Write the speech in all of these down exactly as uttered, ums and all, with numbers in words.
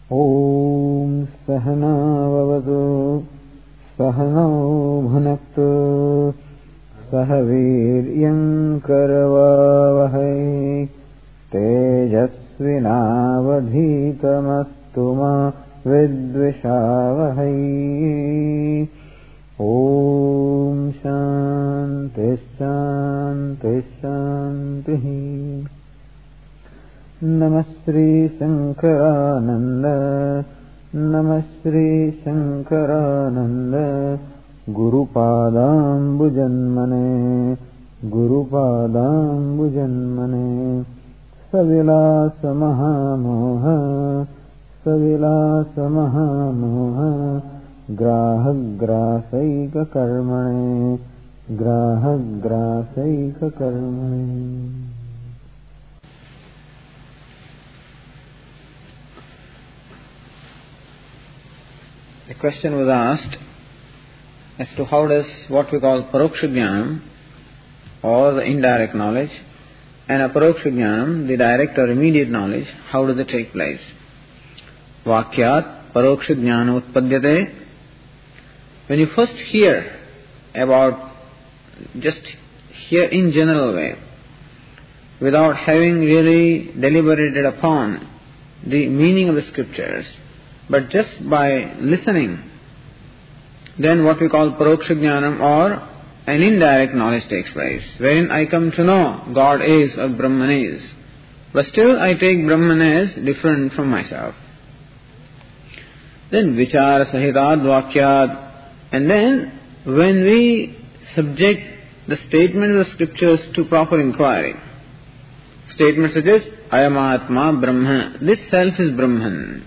Om Sahana Vavatu Sahano Bhunaktu Sahaviryam Karavavahai Tejasvinavadhitamastu ma Vidvishavahai. Om Shanti Shanti Shanti. Namastri Shankarananda Namastri Shankarananda Gurupadambujanmane Gurupadambujanmane Savilasa Mahamoha Savilasa Mahamoha Grahagrasaika Karmane Grahagrasaika Karmane. The question was asked as to how does what we call Paroksha Jnanam, or the indirect knowledge, and Aparoksha Jnanam, the direct or immediate knowledge, how does it take place? Vakyat Paroksha Jnana Utpadyate. When you first hear about, just hear in general way, without having really deliberated upon the meaning of the scriptures, but just by listening, then what we call Paroksha Jnanam, or an indirect knowledge, takes place, wherein I come to know God is or Brahman is, but still I take Brahman as different from myself. Then Vichara Sahitad Vakyat, and then when we subject the statement of the scriptures to proper inquiry, statements such as Ayam Atma Brahma, this self is Brahman.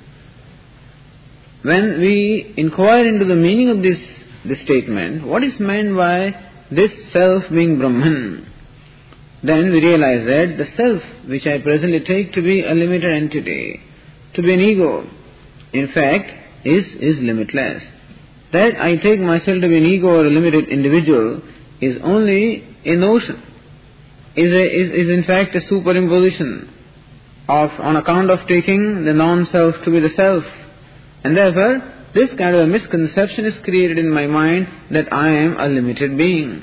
When we inquire into the meaning of this, this statement, what is meant by this self being Brahman, then we realize that the self which I presently take to be a limited entity, to be an ego, in fact is, is limitless. That I take myself to be an ego or a limited individual is only a notion, is, a, is, is in fact a superimposition of, on account of taking the non-self to be the self. And therefore, this kind of a misconception is created in my mind that I am a limited being.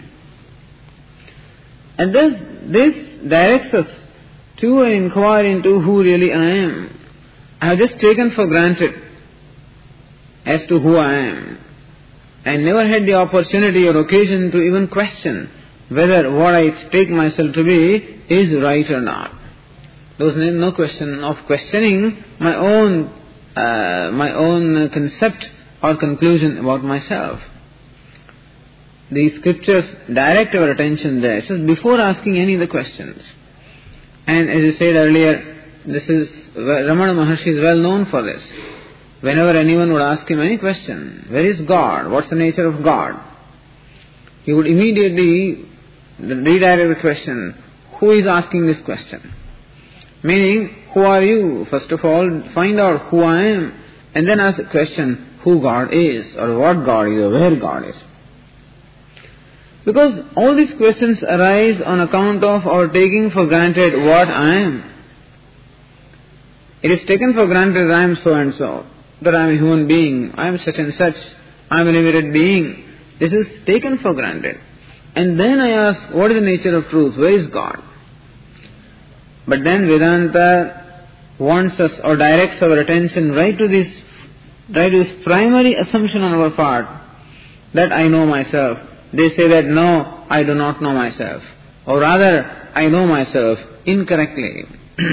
And thus, this directs us to an inquiry into who really I am. I have just taken for granted as to who I am, and never had the opportunity or occasion to even question whether what I take myself to be is right or not. There was no question of questioning my own Uh, my own concept or conclusion about myself. The scriptures direct our attention there, so before asking any of the questions. And as I said earlier, this is, Ramana Maharshi is well known for this. Whenever anyone would ask him any question, where is God? What's the nature of God? He would immediately redirect the question, who is asking this question? Meaning, who are you? First of all, find out who I am, and then ask the question, who God is, or what God is, or where God is. Because all these questions arise on account of our taking for granted what I am. It is taken for granted that I am so and so, that I am a human being, I am such and such, I am a limited being. This is taken for granted. And then I ask, what is the nature of truth? Where is God? But then Vedanta wants us or directs our attention right to this, right to this primary assumption on our part, that I know myself. They say that no, I do not know myself, or rather I know myself incorrectly.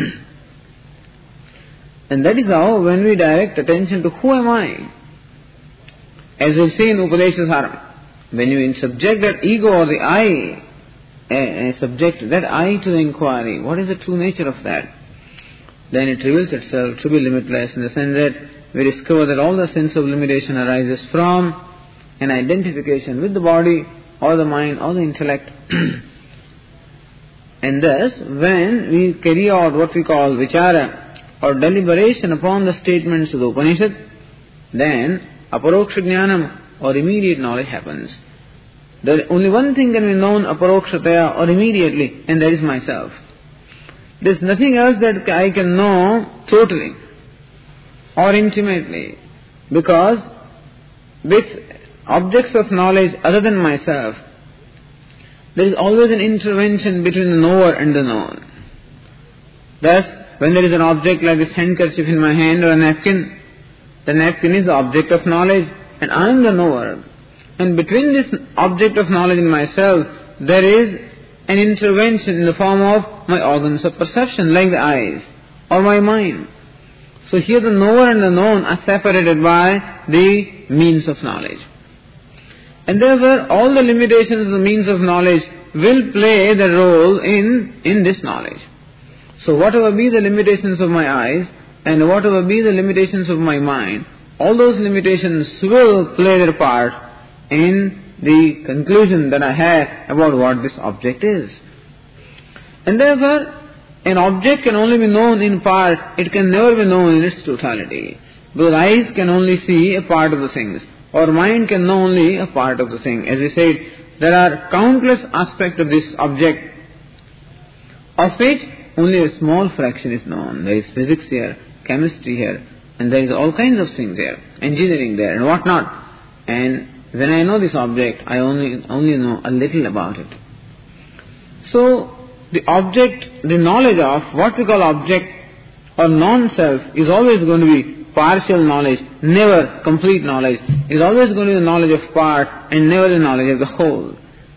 And that is how, when we direct attention to who am I, as we see in Upadeshasaram, when you subject that ego or the I, uh, subject that I to the inquiry, what is the true nature of that? Then it reveals itself to be limitless, in the sense that we discover that all the sense of limitation arises from an identification with the body or the mind or the intellect. And thus, when we carry out what we call vichara or deliberation upon the statements of the Upanishad, then aparoksha jnanam or immediate knowledge happens. There only one thing can be known aparokshataya or immediately, and that is myself. There is nothing else that I can know totally. or intimately. Because with objects of knowledge other than myself, there is always an intervention between the knower and the known. Thus, when there is an object like this handkerchief in my hand or a napkin, the napkin is the object of knowledge and I am the knower. And between this object of knowledge and myself, there is an intervention in the form of my organs of perception, like the eyes or my mind. So here the knower and the known are separated by the means of knowledge. And therefore all the limitations of the means of knowledge will play the role in, in this knowledge. So whatever be the limitations of my eyes and whatever be the limitations of my mind, all those limitations will play their part in the conclusion that I have about what this object is. And therefore, an object can only be known in part, it can never be known in its totality. Because eyes can only see a part of the things, or mind can know only a part of the thing. As we said, there are countless aspects of this object, of which only a small fraction is known. There is physics here, chemistry here, and there is all kinds of things there, engineering there, and what not. And when I know this object, I only only know a little about it. So, the object, the knowledge of what we call object or non-self is always going to be partial knowledge, never complete knowledge. It is always going to be the knowledge of part and never the knowledge of the whole.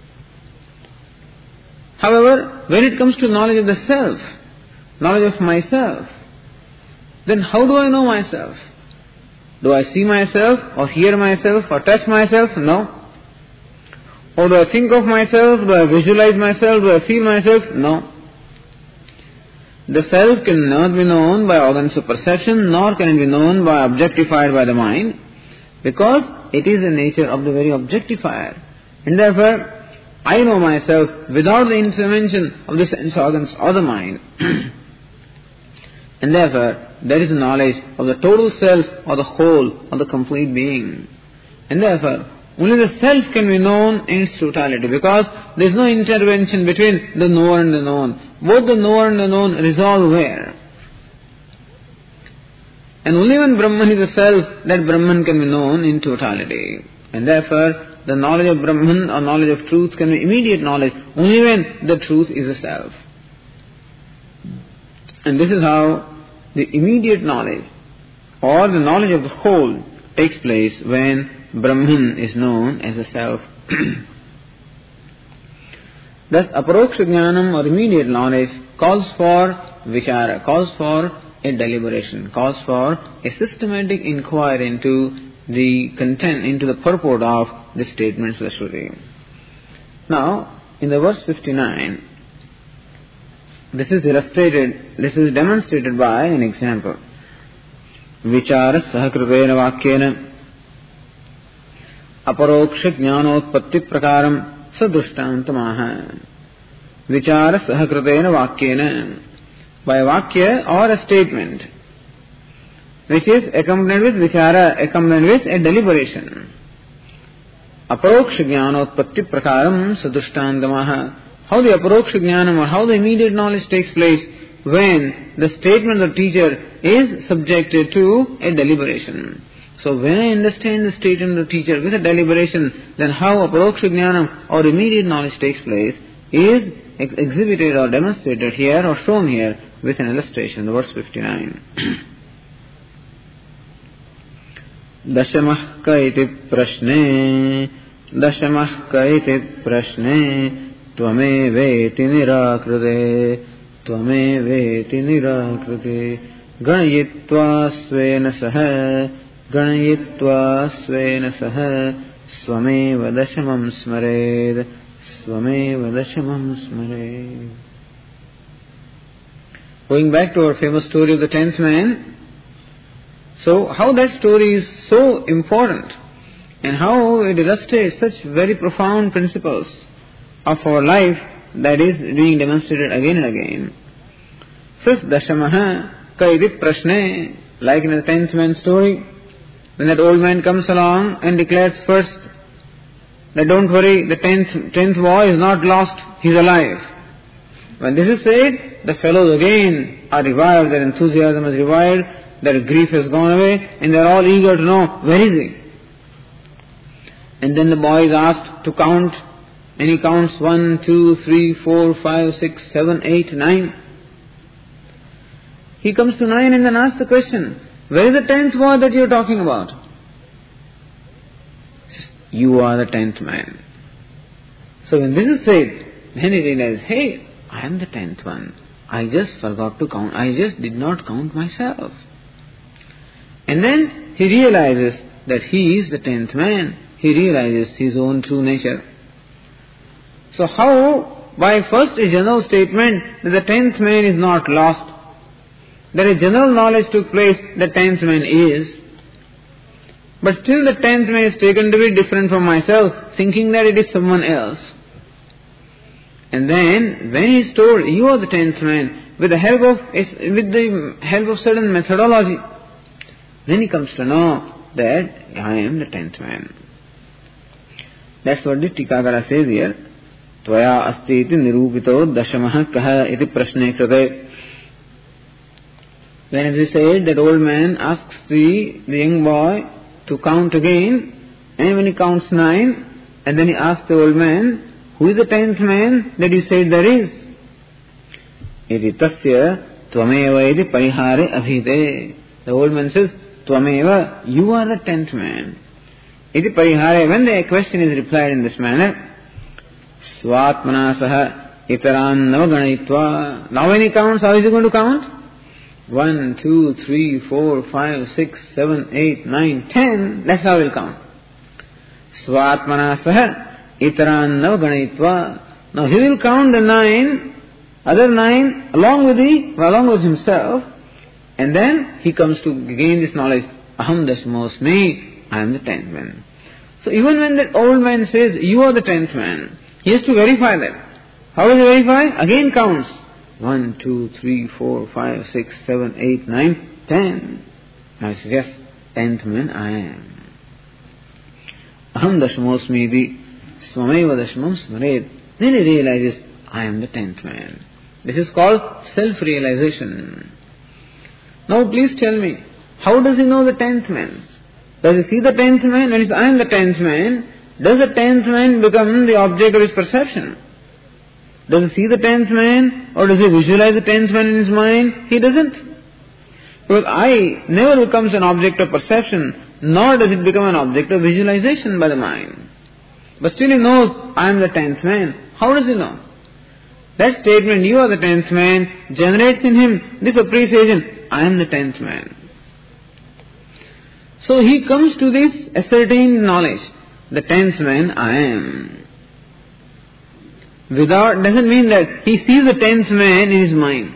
However, when it comes to knowledge of the self, knowledge of myself, then how do I know myself? Do I see myself or hear myself or touch myself? No. Or do I think of myself? Do I visualize myself? Do I feel myself? No. The self can not be known by organs of perception, nor can it be known by objectified by the mind, because it is the nature of the very objectifier. And therefore, I know myself without the intervention of the sense organs or the mind. And therefore, there is a knowledge of the total self or the whole or the complete being. And therefore, only the self can be known in its totality, because there is no intervention between the knower and the known. Both the knower and the known resolve where? And only when Brahman is the self, that Brahman can be known in totality. And therefore, the knowledge of Brahman or knowledge of truth can be immediate knowledge only when the truth is the self. And this is how the immediate knowledge or the knowledge of the whole takes place when Brahman is known as a self. Thus, aparoksha jnanam or immediate knowledge calls for vichara, calls for a deliberation, calls for a systematic inquiry into the content, into the purport of the statements of the Shruti. Now, in the verse fifty-nine, this is illustrated, this is demonstrated by an example. Vichara sahakritena vakyena aparoksha jnanotpatti prakaram sadruštantamaha. Vichara sahakritena vakyena, by vakya or a statement which is accompanied with vichara, accompanied with a deliberation. Aparoksha jnanotpatti prakaram sadruštantamaha. How the aparoksha jnanam or how the immediate knowledge takes place when the statement of the teacher is subjected to a deliberation. So when I understand the statement of the teacher with a deliberation, then how aparoksha jnanam or immediate knowledge takes place is ex- exhibited or demonstrated here or shown here with an illustration, verse fifty-nine. Dashamah kaiti prashne, dashamah kaiti prashne, त्वमेवेति निराकृते त्वमेवेति निराकृते गणयित्वा स्वेन सह गणयित्वा स्वेन सह स्वमेव दशमं स्मरेत् स्वमेव दशमं स्मरेत्. Going back to our famous story of the tenth man, so how that story is so important and how it illustrates such very profound principles of our life, that is being demonstrated again and again. Says Dashamaha kaiti prashne, like in the tenth man story, when that old man comes along and declares first that don't worry, the tenth tenth boy is not lost, he is alive. When this is said, the fellows again are revived, their enthusiasm is revived, their grief has gone away, and they are all eager to know, where is he? And then the boy is asked to count, and he counts one, two, three, four, five, six, seven, eight, nine. He comes to nine and then asks the question, where is the tenth boy that you are talking about? You are the tenth man. So when this is said, then he realizes, hey, I am the tenth one. I just forgot to count. I just did not count myself. And then he realizes that he is the tenth man. He realizes his own true nature. So how, by first a general statement that the tenth man is not lost, that a general knowledge took place, the tenth man is, but still the tenth man is taken to be different from myself, thinking that it is someone else. And then, when he is told, you are the tenth man, with the help of with the help of certain methodology, then he comes to know that I am the tenth man. That's what the Tikakara says here. Tvaya asti iti nirupito dashamaha kaha iti prashne krite. When as he said, that old man asks the, the young boy to count again, and when he counts nine, and then he asks the old man, who is the tenth man that you said there is? Iti tasya tvameva iti parihare abhide. The old man says, tvameva, you are the tenth man. Iti parihare, when the question is replied in this manner, swatmana saha itaran navaganayitva. Now when he counts, how is he going to count? One, two, three, four, five, six, seven, eight, nine, ten. That's how he'll count. Swatmana saha itaran navaganayitva. Now he will count the nine, other nine, along with the, along with himself, and then he comes to gain this knowledge. Aham dashmosmi, I am the tenth man. So even when that old man says, you are the tenth man, he has to verify that. How does he verify? Again counts. One, two, three, four, five, six, seven, eight, nine, ten. Now he says, yes, tenth man I am. Aham dashmosmi iti swameva dashmam smaret. Then he realizes, I am the tenth man. This is called self-realization. Now please tell me, how does he know the tenth man? Does he see the tenth man and he says, I am the tenth man? Does the tenth man become the object of his perception? Does he see the tenth man, or does he visualize the tenth man in his mind? He doesn't. Because I never becomes an object of perception, nor does it become an object of visualization by the mind. But still he knows, I am the tenth man. How does he know? That statement, you are the tenth man, generates in him this appreciation, I am the tenth man. So he comes to this ascertained knowledge, the tenth man I am. Without, doesn't mean that he sees the tenth man in his mind.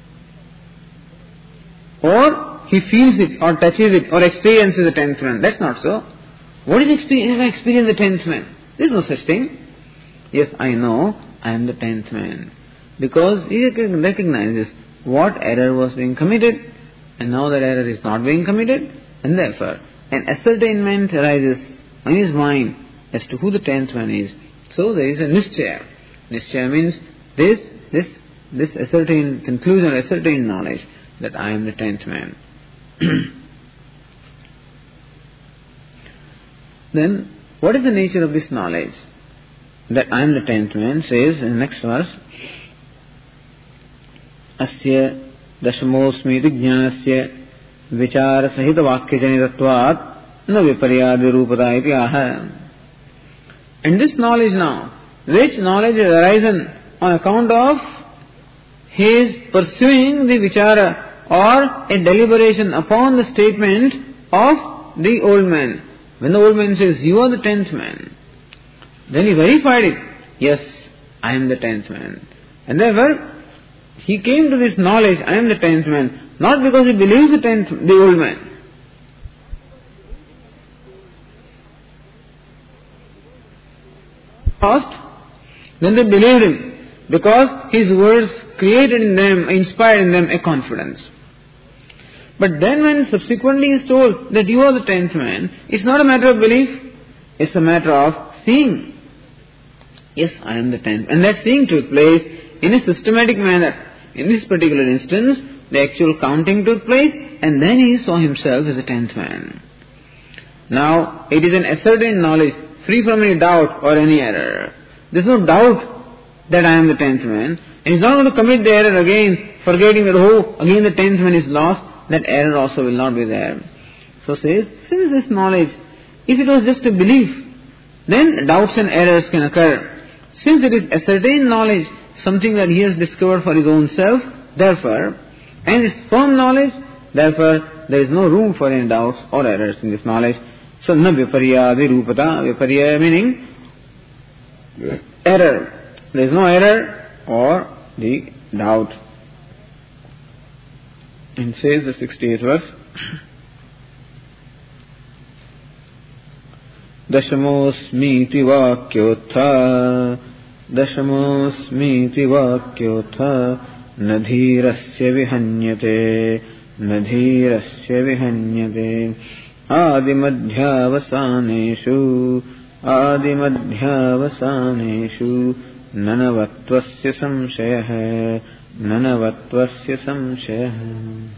Or he feels it, or touches it, or experiences the tenth man. That's not so. What is experience? I experience the tenth man. There is no such thing. Yes, I know I am the tenth man. Because he recognizes what error was being committed, and now that error is not being committed, and therefore an ascertainment arises in his mind as to who the tenth man is. So there is a nischaya. Nischaya means this, this, this ascertained conclusion, ascertained knowledge that I am the tenth man. Then, what is the nature of this knowledge? That I am the tenth man says in the next verse, Asya dashmosmiti jnanasya vichara sahita vakya janitatvat na viparyadi rupada iti aha. And this knowledge now, which knowledge has arisen on account of his pursuing the vichara or a deliberation upon the statement of the old man. When the old man says, you are the tenth man, then he verified it. Yes, I am the tenth man. And therefore, he came to this knowledge, I am the tenth man, not because he believes the tenth, the old man. First, then they believed him, because his words created in them, inspired in them a confidence. But then when subsequently he is told that you are the tenth man, it's not a matter of belief, it's a matter of seeing. Yes, I am the tenth. And that seeing took place in a systematic manner. In this particular instance, the actual counting took place, and then he saw himself as a tenth man. Now, it is an ascertained knowledge, free from any doubt or any error. There is no doubt that I am the tenth man, and he is not going to commit the error again, forgetting that, oh, again the tenth man is lost. That error also will not be there. So says, since this knowledge, if it was just a belief, then doubts and errors can occur. Since it is ascertained knowledge, something that he has discovered for his own self, therefore, and it's firm knowledge, therefore, there is no room for any doubts or errors in this knowledge. So, na viparya virupata, viparya meaning error. There is no error or the doubt. And says the sixty-eighth verse, Dashamosmiti vakyotha, Dashamosmiti vakyotha, Nadhirasya vihanyate, Nadhirasya vihanyate, Adimadhyavasaneshu, Adimadhyavasaneshu, Nanavatvasya samshayah, Nanavatvasya samshayah.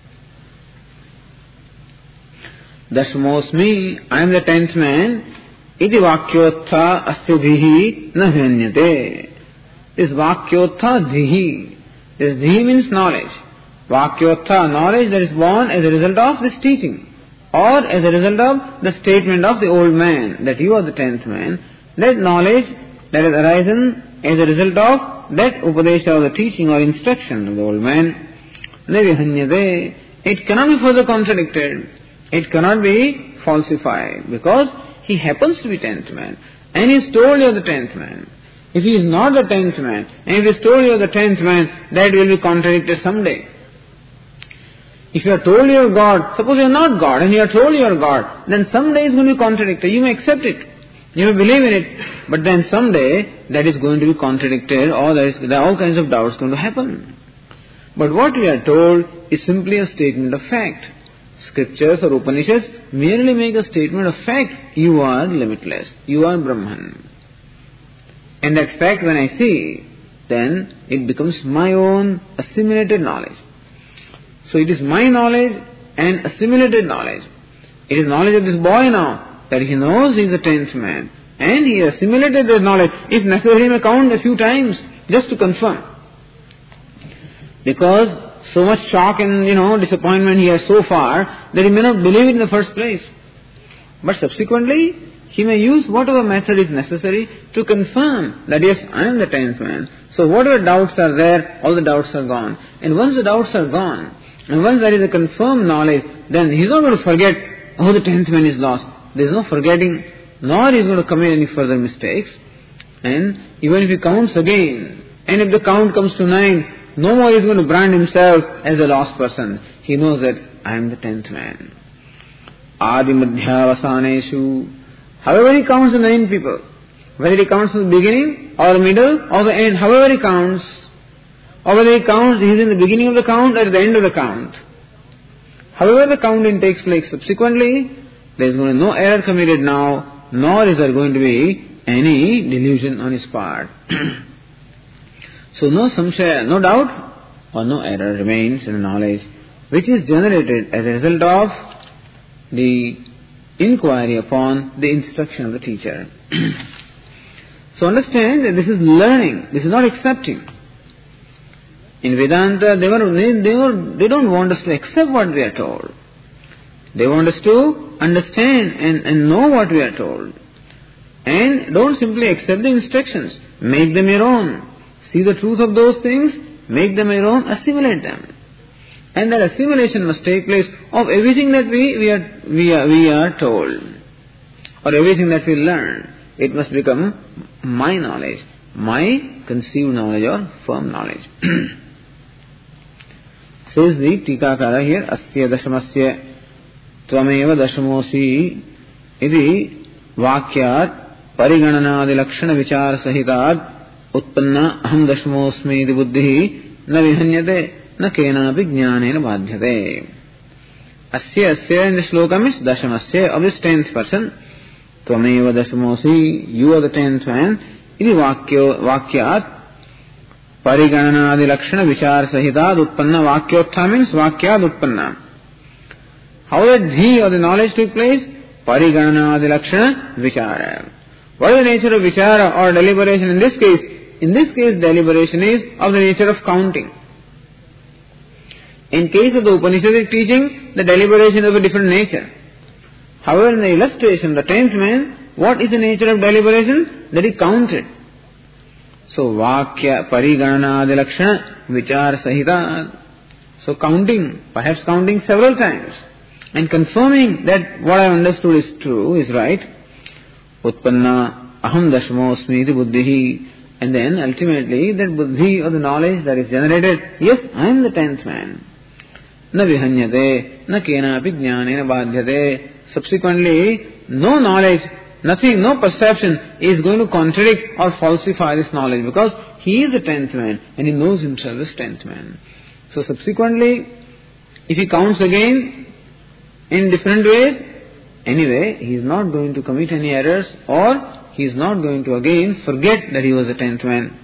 Dashmosmi, I am the tenth man. Iti vakyotha asya dhihi na hanyate. This vakyotha dhihi. This dhihi means knowledge. Vakyotha, knowledge that is born as a result of this teaching, or as a result of the statement of the old man that you are the tenth man. That knowledge that has arisen as a result of that upadesha or the teaching or instruction of the old man. Nevihanyate. It cannot be further contradicted. It cannot be falsified, because he happens to be tenth man, and he is told you are the tenth man. If he is not the tenth man, and if he is told you are the tenth man, that will be contradicted someday. If you are told you are God, suppose you are not God, and you are told you are God, then someday it is going to be contradicted. You may accept it, you may believe in it, but then someday that is going to be contradicted, or there is there are all kinds of doubts going to happen. But what we are told is simply a statement of fact. Scriptures or Upanishads merely make a statement of fact. You are limitless. You are Brahman. And that fact when I see, then it becomes my own assimilated knowledge. So it is my knowledge and assimilated knowledge. It is knowledge of this boy now, that he knows he is the tenth man. And he assimilated that knowledge. If necessary, he may count a few times just to confirm. Because so much shock and, you know, disappointment he has so far that he may not believe it in the first place. But subsequently, he may use whatever method is necessary to confirm that yes, I am the tenth man. So whatever doubts are there, all the doubts are gone. And once the doubts are gone, and once there is a confirmed knowledge, then he is not going to forget, oh, the tenth man is lost. There is no forgetting, nor he is going to commit any further mistakes. And even if he counts again, and if the count comes to nine, no more he is going to brand himself as a lost person. He knows that I am the tenth man. Adi madhyavasaneshu. However he counts the nine people, whether he counts from the beginning or the middle or the end, however he counts, or whether he counts, he is in the beginning of the count or at the end of the count. However the counting takes place subsequently, there is going to be no error committed now, nor is there going to be any delusion on his part. So no samshaya, no doubt or no error remains in the knowledge which is generated as a result of the inquiry upon the instruction of the teacher. So understand that this is learning, this is not accepting. In Vedanta, they, were, they, they, were, they don't want us to accept what we are told. They want us to understand and, and know what we are told. And don't simply accept the instructions, make them your own. See the truth of those things, make them your own, assimilate them. And that assimilation must take place of everything that we, we, are, we, are, we are told, or everything that we learn. It must become my knowledge, my conceived knowledge or firm knowledge. Says the Tikakara here, Asya Dashamasya Tvameva Dashamosi Iti Vakyat Parigananadi Lakshana Vichar Sahitad Utpanna Aham Dashmosmi Iti Buddhi Na Vihanyate Na Kenapi Jnanena Badhyate. Asya Asya in the sloka means Dashamasya, of this tenth person. Tvameva Dashamosi, you are the tenth man. Iti Vakyo Vakyat Parigananadi Lakshana Vichar Sahitad Utpanna. Vakyotha means Vakyat Utpanna. How that dhi or the knowledge took place? Pariganana adilakshana vichara. What is the nature of vichara or deliberation in this case? In this case, deliberation is of the nature of counting. In case of the Upanishadic teaching, the deliberation is of a different nature. However, in the illustration, the tenth man, what is the nature of deliberation? That he counted. So, vakya pariganana adilakshana vichara sahita. So, counting, perhaps counting several times, and confirming that what I have understood is true, is right. Utpanna aham dashmo smiti buddhihi. And then ultimately that buddhi or the knowledge that is generated, yes, I am the tenth man. Na vihanyate, na kenapi jnanena badhyate. Subsequently, no knowledge, nothing, no perception is going to contradict or falsify this knowledge, because he is the tenth man and he knows himself as tenth man. So subsequently, if he counts again in different ways, anyway, he is not going to commit any errors, or he is not going to again forget that he was the tenth man.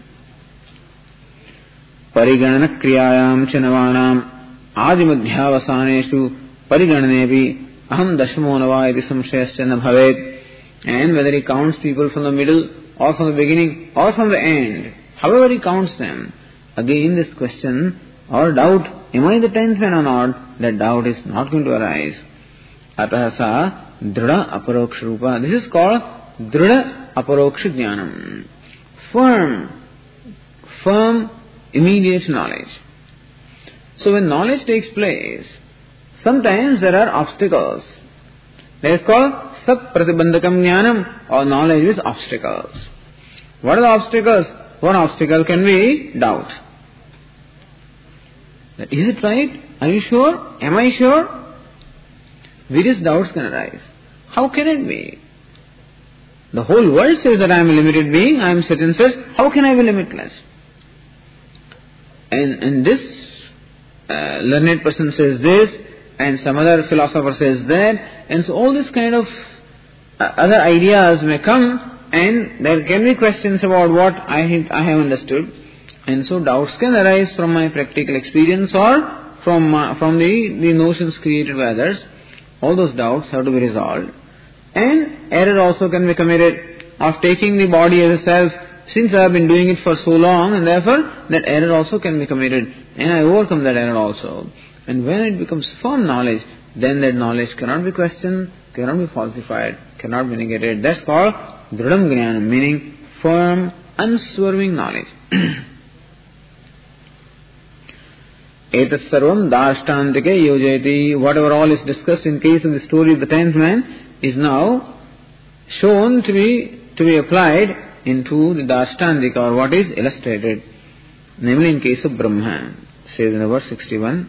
Pariganana kriyayam chanavanam adimadhyavasaneshu parigananevi aham dashmo nava iti samshayasya na bhavet. And whether he counts people from the middle, or from the beginning, or from the end, however he counts them, again this question or doubt, am I the tenth man or not, that doubt is not going to arise. Ataha sa drida aparoksha rupa. This is called drida aparoksha jnanam. Firm, firm, immediate knowledge. So when knowledge takes place, sometimes there are obstacles. That is called sapratibandhakam jnanam, or knowledge with obstacles. What are the obstacles? One obstacle can be doubt. That is it right? Are you sure? Am I sure? Various doubts can arise. How can it be? The whole world says that I am a limited being, I am such and such. How can I be limitless? And, and this uh, learned person says this, and some other philosopher says that, and so all this kind of uh, other ideas may come, and there can be questions about what I have, I have understood, and so doubts can arise from my practical experience or from uh, from the, the notions created by others. All those doubts have to be resolved. And error also can be committed of taking the body as a self, since I have been doing it for so long, and therefore that error also can be committed, and I overcome that error also. And when it becomes firm knowledge, then that knowledge cannot be questioned, cannot be falsified, cannot be negated. That's called dridam jnanam, meaning firm, unswerving knowledge. Etat sarvam dashtantike yojayati. Whatever all is discussed in case of the story of the tenth man is now shown to be to be applied into the dashtantika, or what is illustrated, namely in case of Brahma. It says in verse sixty-one.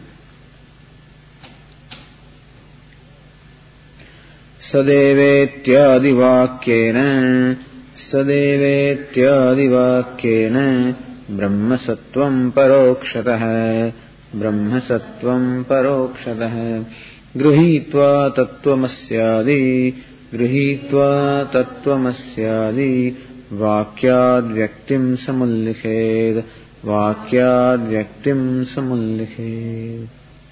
Sadevetyadi vakyena Sadevetyadi vakyena Brahma sattvam parokshatah Brahma sattvam parokshatah Gruhitva tattvamasya Gruhitva tattvamasya Vakyad vyaktim samullikhed Vakyad vyaktim samullikhed.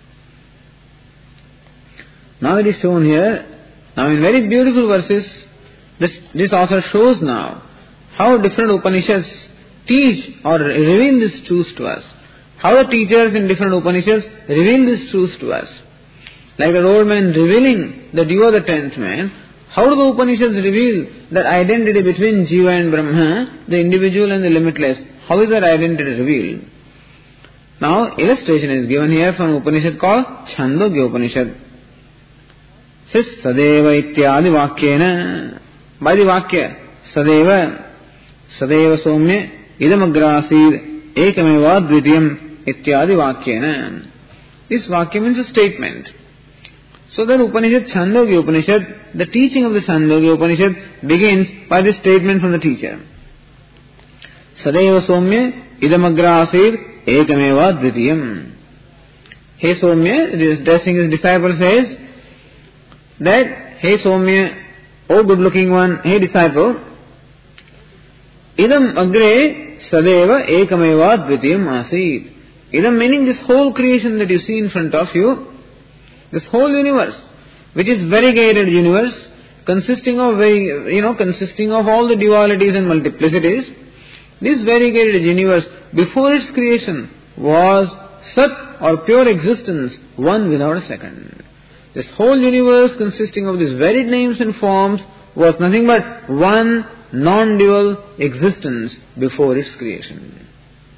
Now it is shown here. Now in very beautiful verses, this, this author shows now how different Upanishads teach or reveal these truths to us. How the teachers in different Upanishads reveal these truths to us. Like the old man revealing that you are the tenth man, how do the Upanishads reveal that identity between Jiva and Brahma, the individual and the limitless? How is that identity revealed? Now illustration is given here from Upanishad called Chandogya Upanishad. Says Sadeva ityadi vakyena. By the vakya, Sadeva, Sadeva somya, idamagrasid, ekameva dvitiyam, ityadi vakyena. This vakya means a statement. So that Upanishad, Chandogya Upanishad, the teaching of the Chandogya Upanishad begins by this statement from the teacher. Sadeva somya, idamagrasid, ekameva dvitiyam. Hey Somya, addressing his disciple, says that, hey Somya, O good looking one, hey disciple, idam agre sadeva ekameva dvitiyam asit. Idam meaning this whole creation that you see in front of you, this whole universe, which is variegated universe, consisting of very, you know, consisting of all the dualities and multiplicities. This variegated universe, before its creation, was Sat or pure existence, one without a second. This whole universe, consisting of these varied names and forms, was nothing but one non-dual existence before its creation.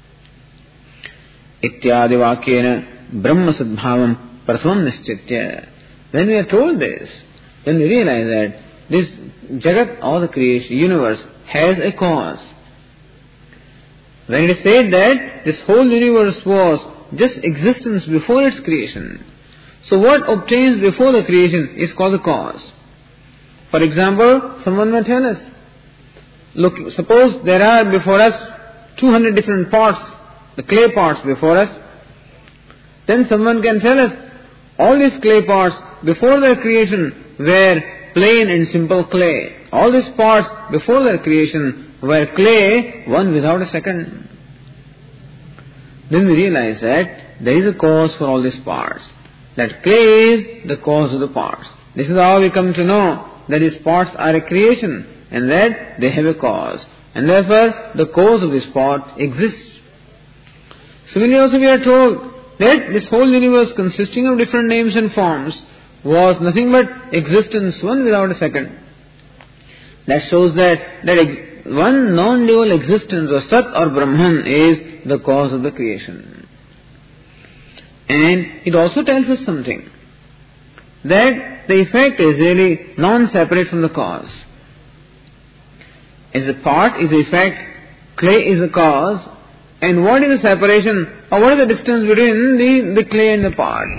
Ityadi vakyena brahma sadbhavam pratham nischitya. When we are told this, then we realize that this Jagat or the creation, universe, has a cause. When it is said that this whole universe was just existence before its creation, so what obtains before the creation is called the cause. For example, someone may tell us, look, suppose there are before us two hundred different pots, the clay pots before us, then someone can tell us, all these clay pots before their creation were plain and simple clay. All these pots before their creation were clay, one without a second. Then we realize that there is a cause for all these parts. That clay is the cause of the parts. This is how we come to know that these parts are a creation and that they have a cause. And therefore, the cause of this pot exists. Similarly also we are told that this whole universe, consisting of different names and forms, was nothing but existence, one without a second. That shows that, that ex- one non-dual existence or Sat or Brahman is the cause of the creation. And it also tells us something, that the effect is really non-separate from the cause. As a part is the effect, clay is the cause, and what is the separation, or what is the distance between the, the clay and the part?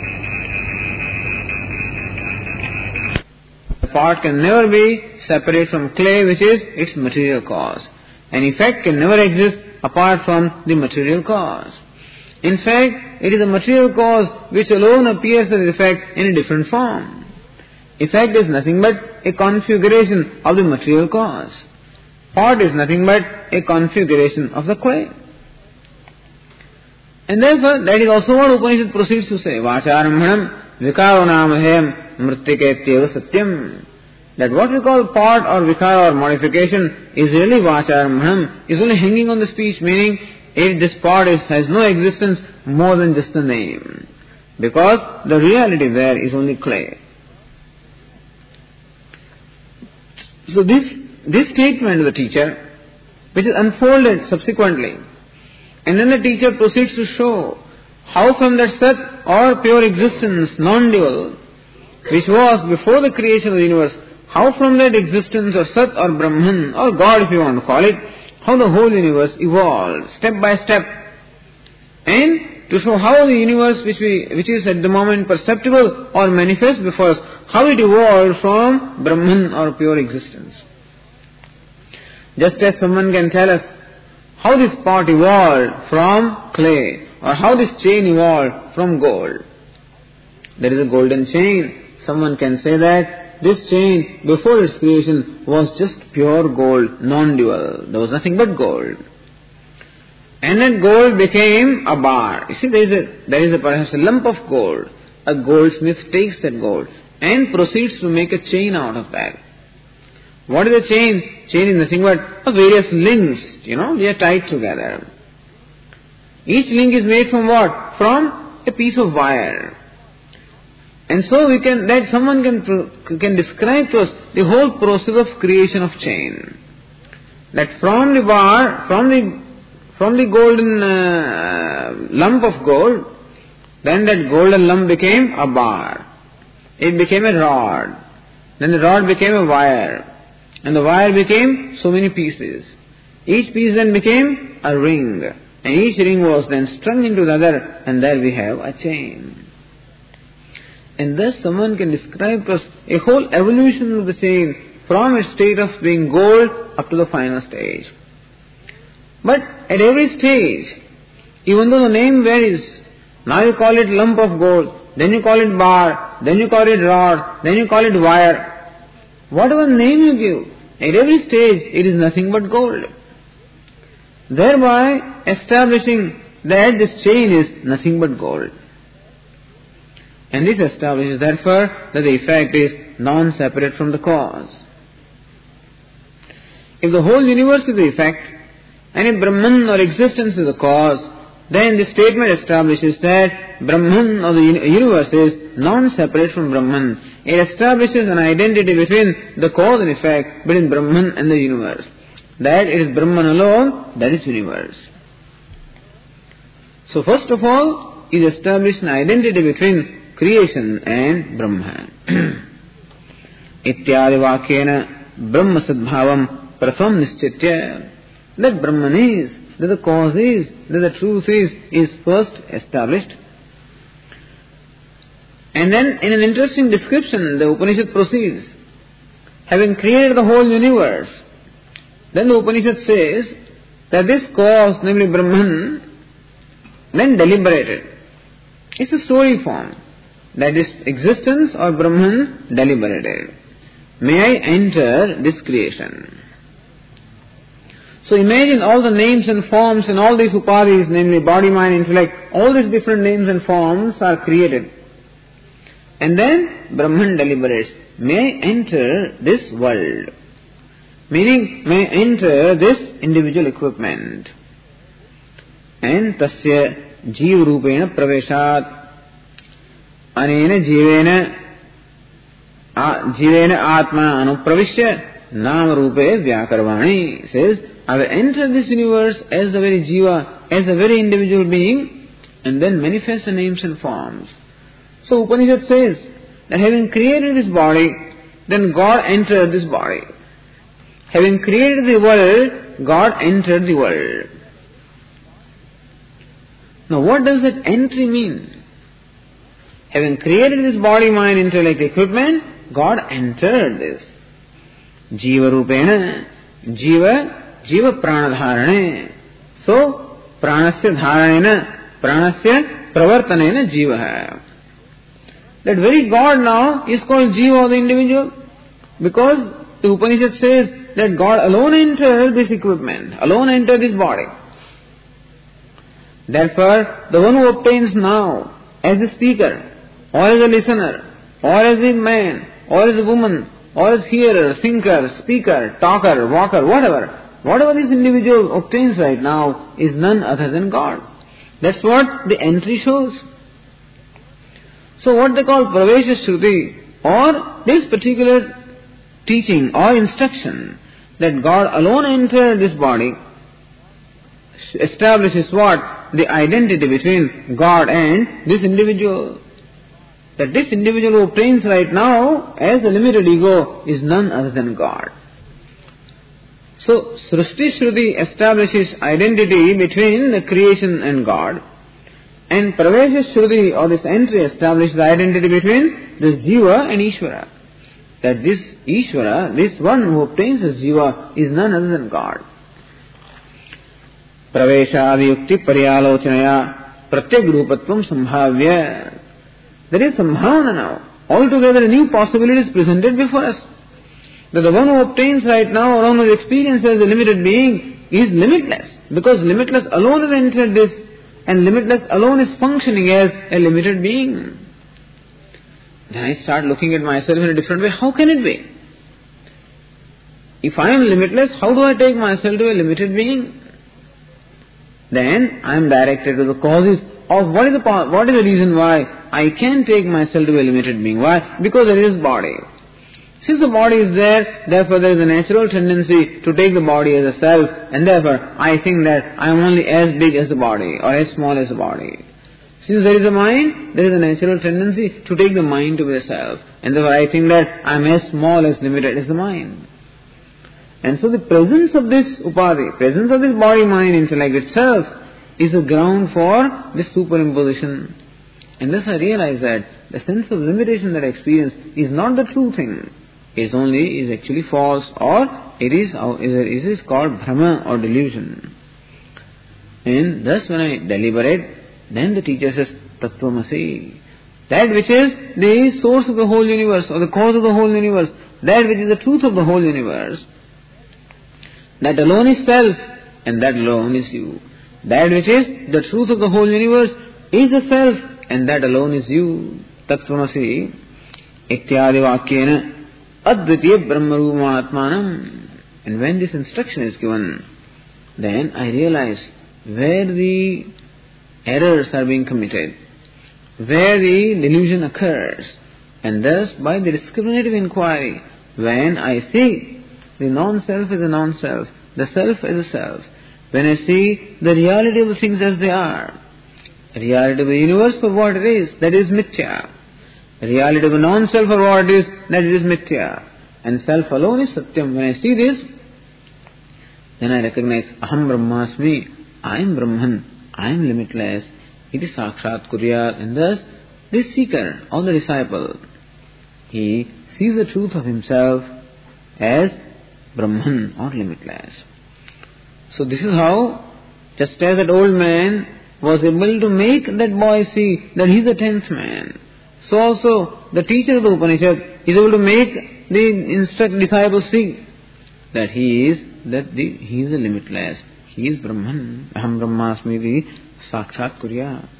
The part can never be separate from clay, which is its material cause. An effect can never exist apart from the material cause. In fact, it is the material cause which alone appears as effect in a different form. Effect is nothing but a configuration of the material cause. Part is nothing but a configuration of the clay. And therefore, that is also what Upanishad proceeds to say. Vacharambhanam vikaro namahayam mrittiketyeva satyam. That what we call part or vikara or modification is really vacharambhanam, is only hanging on the speech, meaning if this part is, has no existence more than just the name. Because the reality there is only clay. So this, this statement of the teacher, which is unfolded subsequently, and then the teacher proceeds to show how from that Sat or pure existence, non-dual, which was before the creation of the universe, how from that existence or Sat or Brahman or God if you want to call it, how the whole universe evolved step by step, and to show how the universe which we which is at the moment perceptible or manifest before us, how it evolved from Brahman or pure existence. Just as someone can tell us how this pot evolved from clay, or how this chain evolved from gold. There is a golden chain. Someone can say that this chain before its creation was just pure gold, non-dual. There was nothing but gold. And that gold became a bar. You see, there is a, there is a perhaps a lump of gold. A goldsmith takes that gold and proceeds to make a chain out of that. What is a chain? Chain is nothing but various links, you know, they are tied together. Each link is made from what? From a piece of wire. And so we can, that someone can, can describe to us the whole process of creation of chain. That from the bar, from the, from the golden uh, lump of gold, then that golden lump became a bar. It became a rod. Then the rod became a wire. And the wire became so many pieces. Each piece then became a ring. And each ring was then strung into the other, and there we have a chain. And thus someone can describe to us a whole evolution of the chain from its state of being gold up to the final stage. But at every stage, even though the name varies, now you call it lump of gold, then you call it bar, then you call it rod, then you call it wire. Whatever name you give, at every stage it is nothing but gold. Thereby establishing that this chain is nothing but gold. And this establishes, therefore, that the effect is non-separate from the cause. If the whole universe is the effect, and if Brahman or existence is the cause, then this statement establishes that Brahman or the universe is non-separate from Brahman. It establishes an identity between the cause and effect, between Brahman and the universe. That it is Brahman alone, that is universe. So first of all, is established an identity between creation and Brahman. Ityadi vakyena Brahma sadbhavam pratham nischitya. That Brahman is, that the cause is, that the truth is, is first established. And then in an interesting description, the Upanishad proceeds. Having created the whole universe, then the Upanishad says that this cause, namely Brahman, then deliberated. It's a story form. That is existence or Brahman deliberated. May I enter this creation? So imagine all the names and forms and all these upadhis, namely body, mind, intellect, all these different names and forms are created. And then Brahman deliberates, may I enter this world? Meaning, may I enter this individual equipment? And tasya jeev rupena praveshat anena jivena jivena atma anupravishya nama rupe vyakarvani says, I will enter this universe as the very jiva, as a very individual being, and then manifest the names and forms. So Upanishad says that having created this body, then God entered this body. Having created the world, God entered the world. Now what does that entry mean? Having created this body, mind, intellect, equipment, God entered this. Jiva rupena, jiva, jiva pranadharane. So, pranasya dharanena, pranasya pravartanena jiva. That very God now is called jiva or the individual, because the Upanishad says that God alone entered this equipment, alone entered this body. Therefore, the one who obtains now as a speaker, or as a listener, or as a man, or as a woman, or as hearer, thinker, speaker, talker, walker, whatever, whatever this individual obtains right now is none other than God. That's what the entry shows. So what they call Pravesha Shruti, or this particular teaching or instruction that God alone entered this body, establishes what? The identity between God and this individual. That this individual who obtains right now as a limited ego is none other than God. So Srishti Shruti establishes identity between the creation and God, and Pravesha Shruti or this entry establishes the identity between this Jiva and Ishvara. That this Ishvara, this one who obtains this Jiva, is none other than God. Pravesha Yukti Paryalochanaya Pratyag Rupatvam Sambhavya. There is Sambhavana now. Altogether a new possibility is presented before us. That the one who obtains right now, or one who experiences as a limited being, is limitless. Because limitless alone has entered this, and limitless alone is functioning as a limited being. Then I start looking at myself in a different way. How can it be? If I am limitless, how do I take myself to a limited being? Then I am directed to the causes of what is the what is the reason why I can take myself to a limited being. Why? Because there is body. Since the body is there, therefore there is a natural tendency to take the body as a self, and therefore I think that I am only as big as the body or as small as the body. Since there is a mind, there is a natural tendency to take the mind to be a self, and therefore I think that I am as small, as limited as the mind. And so the presence of this upadhi, presence of this body, mind, intellect itself is the ground for this superimposition. And thus I realize that the sense of limitation that I experience is not the true thing. It is only, is actually false, or it is, it is called Brahma or delusion. And thus when I deliberate, then the teacher says, Tattvamasi. That which is the source of the whole universe, or the cause of the whole universe, that which is the truth of the whole universe, that alone is self, and that alone is you. That which is the truth of the whole universe is the self, and that alone is you. Tattvamasi ityadi vakyena advitiya brahmarupam atmanam. And when this instruction is given, then I realize where the errors are being committed, where the delusion occurs. And thus, by the discriminative inquiry, when I see the non-self as a non-self, the self as a self, when I see the reality of the things as they are, the reality of the universe for what it is, that is mithya. The reality of the non-self for what it is, that it is mithya. And self alone is satyam. When I see this, then I recognize aham brahmasmi, I am Brahman, I am limitless, it is sakshat kuryat. And thus, this seeker or the disciple, he sees the truth of himself as Brahman or limitless. So this is how, just as that old man was able to make that boy see that he is the tenth man, so also the teacher of the Upanishad is able to make the instruct disciple see that he is that the, he is the limitless. He is Brahman. Aham Brahmasmi vi sakshat kurya.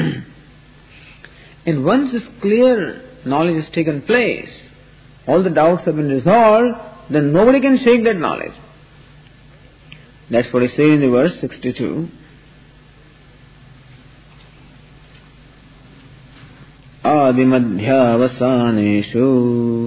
And once this clear knowledge has taken place, all the doubts have been resolved, then nobody can shake that knowledge. That's what he says in the verse sixty-two. Adimadhyavasaneshu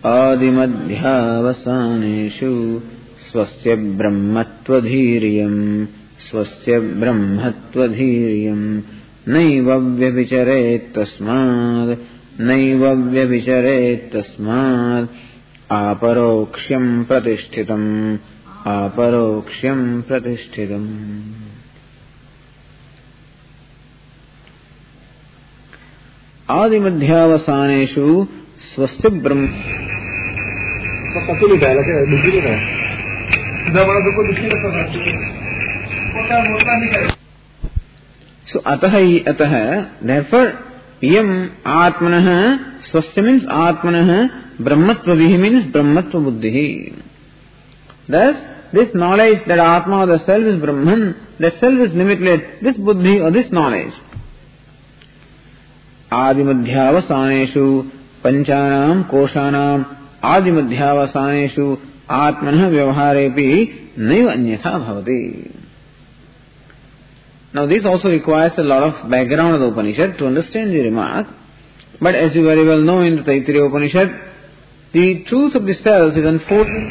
Adimadhyavasaneshu Swasya Brahmatvadhiryam Swasya Brahmatvadhiryam Naiva Vyabhicharet Tasmad Naiva Vyabhicharet Tasmad Aparoksham Pratishtitam Aparoksham Pratishtitam. Adimadhyavasaneshu Swasya Brahma. So ataha ataha, therefore yam atmanah swasya means atmanah, brahmatvadihi means brahmatva buddhihi. Thus this knowledge that Atma or the self is Brahman, that self is limitless, this buddhi or this knowledge. Adimadhyavasaneshu panchanam koshanam Adimadhyavasaneshu atmanah vyavaharepi naiva anyatha bhavati. Now this also requires a lot of background of the Upanishad to understand the remark. But as you very well know in the Taittiriya Upanishad, the truth of the self is unfolded.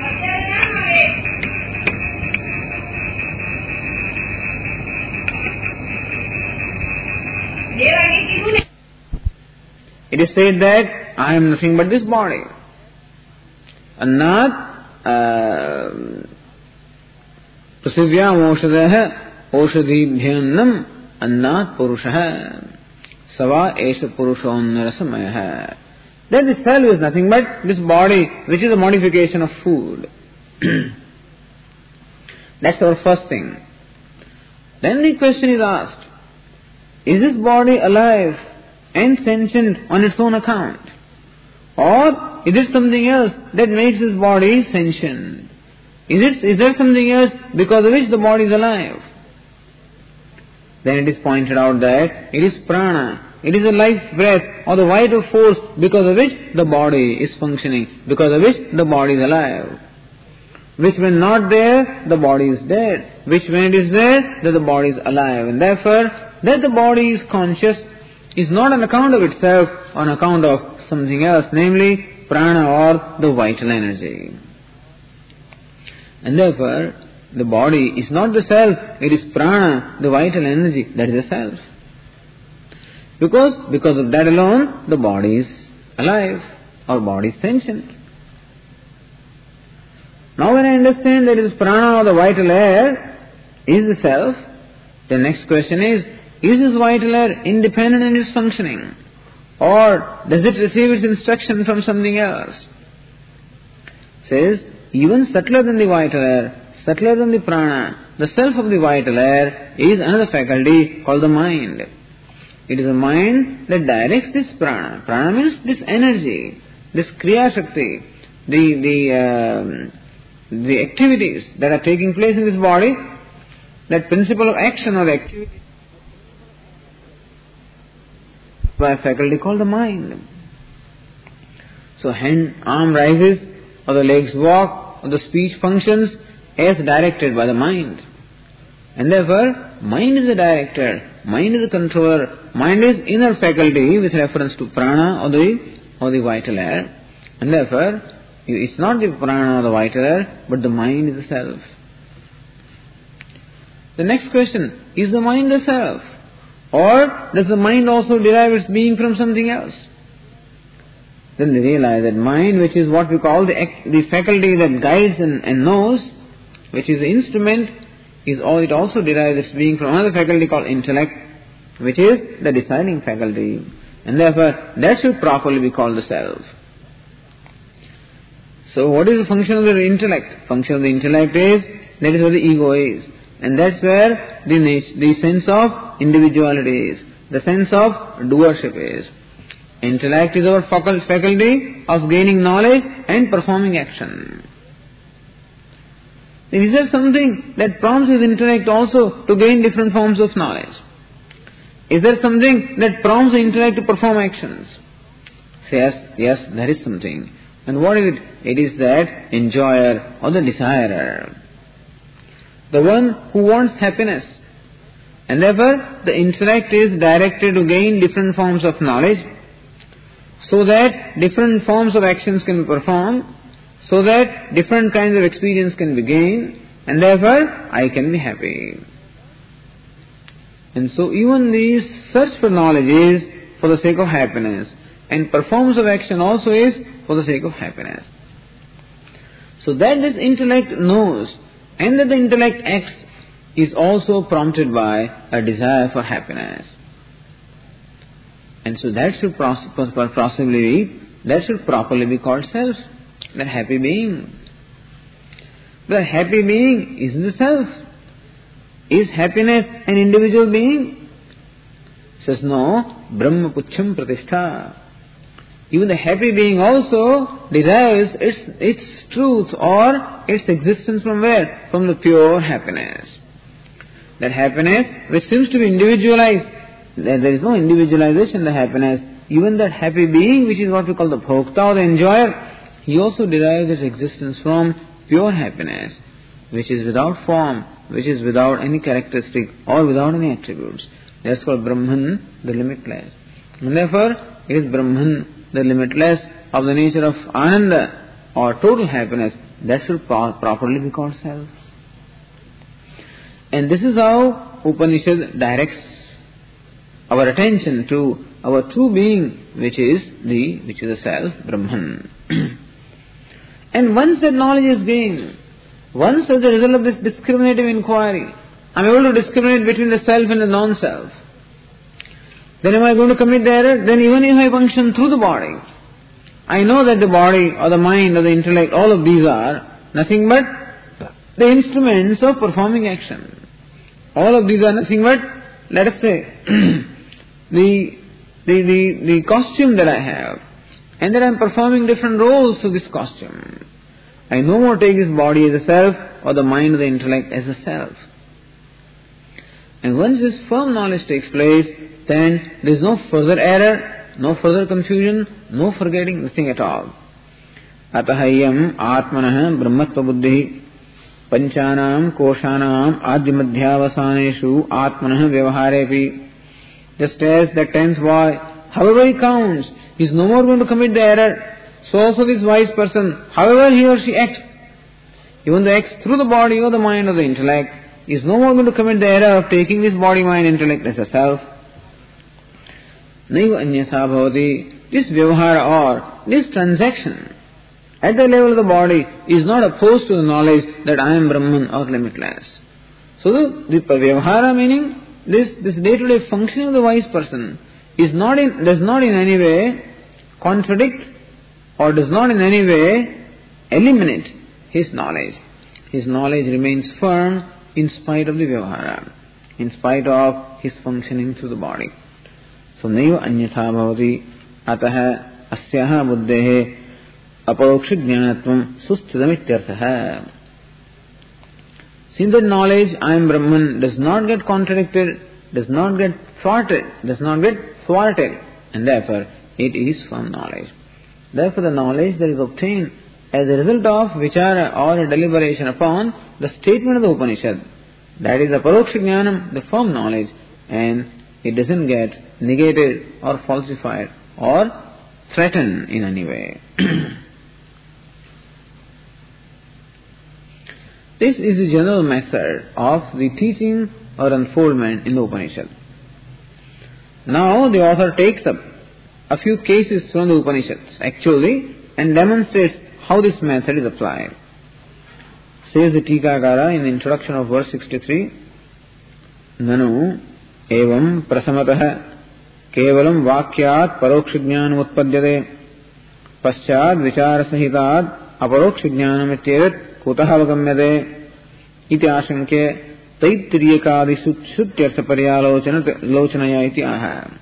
It is said that I am nothing but this body. Annat prasivyam oshadaha oshadibhyannam annat purushaha sava esha purushonnarasamaya. That the self is nothing but this body which is a modification of food. That's our first thing. Then the question is asked, is this body alive and sentient on its own account? Or is it something else that makes this body sentient? Is it, is there something else because of which the body is alive? Then it is pointed out that it is prana, it is a life breath or the vital force because of which the body is functioning, because of which the body is alive. Which when not there, the body is dead. Which when it is there, that the body is alive. And therefore, that the body is conscious is not on account of itself, on account of something else, namely prana or the vital energy. And therefore, the body is not the self, it is prana, the vital energy, that is the self. Because, because of that alone, the body is alive, or body is sentient. Now when I understand that it is prana or the vital air is the self, the next question is, is this vital air independent in its functioning? Or does it receive its instruction from something else? Says, even subtler than the vital air, subtler than the prana, the self of the vital air is another faculty called the mind. It is a mind that directs this prana. Prana means this energy, this kriya shakti, the, the, uh, the activities that are taking place in this body, that principle of action or activity. by a faculty called the mind. So hand, arm rises, or the legs walk, or the speech functions as directed by the mind. And therefore, mind is the director, mind is the controller, mind is inner faculty with reference to prana or the, or the vital air. And therefore, it's not the prana or the vital air, but the mind is the self. The next question, is the mind the self? Or does the mind also derive its being from something else? Then they realize that mind, which is what we call the, the faculty that guides and, and knows, which is the instrument, is all, it also derives its being from another faculty called intellect, which is the deciding faculty. And therefore, that should properly be called the self. So what is the function of the intellect? Function of the intellect is, that is where the ego is. And that's where the, the sense of individuality is. The sense of doership is. Intellect is our faculty of gaining knowledge and performing action. Is there something that prompts his intellect also to gain different forms of knowledge? Is there something that prompts the intellect to perform actions? So yes, yes, there is something. And what is it? It is that enjoyer or the desirer. The one who wants happiness. And therefore, the intellect is directed to gain different forms of knowledge, so that different forms of actions can be performed, so that different kinds of experience can be gained, and therefore I can be happy. And so even the search for knowledge is for the sake of happiness, and performance of action also is for the sake of happiness. So that this intellect knows and that the intellect acts is also prompted by a desire for happiness. And so that should possibly be, that should properly be called self, the happy being. The happy being is the self. Is happiness an individual being? Says no, Brahma Pucham Pratishtha. Even the happy being also derives its, its truth or its existence from where? From the pure happiness. That happiness which seems to be individualized, there is no individualization in the happiness. Even that happy being, which is what we call the bhokta or the enjoyer, he also derives its existence from pure happiness, which is without form, which is without any characteristic or without any attributes. That's called Brahman, the limitless. And therefore, it is Brahman, the limitless, of the nature of Ananda or total happiness, that should pro- properly be called self. And this is how Upanishad directs our attention to our true being, which is the which is the self, Brahman. And once that knowledge is gained, once as a result of this discriminative inquiry, I am able to discriminate between the self and the non-self, then am I going to commit the error? Then even if I function through the body, I know that the body or the mind or the intellect, all of these are nothing but the instruments of performing action. All of these are nothing but, let us say, the, the, the, the costume that I have, and that I am performing different roles through this costume. I no more take this body as a self or the mind or the intellect as a self. And once this firm knowledge takes place, then there is no further error, no further confusion, no forgetting, nothing at all. Atahayam atmanah brahmatva buddhi panchanam koshanam adyamadhyavasaneshu atmanah vyavaharepi. Just as the tenth boy, however he counts, he is no more going to commit the error. So also this wise person, however he or she acts, even the acts through the body or the mind or the intellect, is no more going to commit the error of taking this body, mind, intellect as a self. Naiva anyasa bhavati. This vyavahara or this transaction at the level of the body is not opposed to the knowledge that I am Brahman or limitless. So the, the vyavahara, meaning this, this day-to-day functioning of the wise person is not in, does not in any way contradict or does not in any way eliminate his knowledge. His knowledge remains firm in spite of the vyavahara, in spite of his functioning through the body. So naiva anyatha bhavati ataha asyaha buddhehe aparoksha jnanatvam susthidamityarthaha. Since that knowledge, I am Brahman, does not get contradicted, does not get thwarted, does not get thwarted and therefore it is firm knowledge. Therefore the knowledge that is obtained as a result of vichara or a deliberation upon the statement of the Upanishad, that is the Paroksha Jnanam, the firm knowledge, and it doesn't get negated or falsified or threatened in any way. This is the general method of the teaching or unfoldment in the Upanishad. Now the author takes up a few cases from the Upanishads actually and demonstrates how this method is applied. Says the Tikakara in the introduction of verse sixty-three, Nanu evam prasamatah kevalam vakyat paroksha jnanam utpadyate paschad vichara sahitad aparoksha jnanam ityedat kutah avagamyate iti ashankya taitriyakadi sutyartha paryalocanaya iti aha.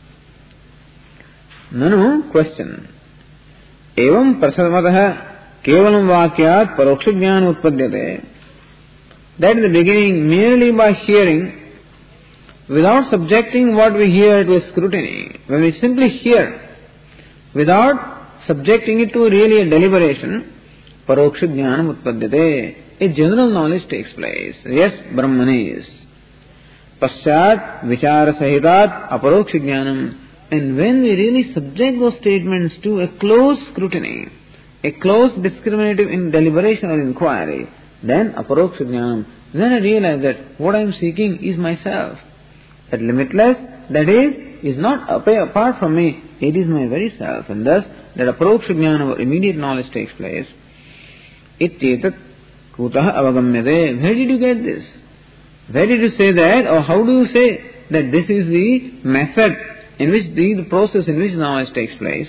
Nanu, question. Evam prasamatah kevalam vakyat paroksha jnanam utpadyate. That in the beginning, merely by hearing, without subjecting what we hear to a scrutiny, when we simply hear, without subjecting it to really a deliberation, paroksha jnanam utpadyate, a general knowledge takes place. Yes, Brahman is. Paschat vichara sahitat aparoksha jnanam. And when we really subject those statements to a close scrutiny, a close discriminative in deliberation or inquiry, then aparoksha jnanam, then I realize that what I am seeking is myself. That limitless, that is, is not apart from me, it is my very self. And thus, that aparoksha jnanam or immediate knowledge takes place. Ityetat kutah avagamyate. Where did you get this? Where did you say that? Or how do you say that this is the method in which the, the process in which knowledge takes place?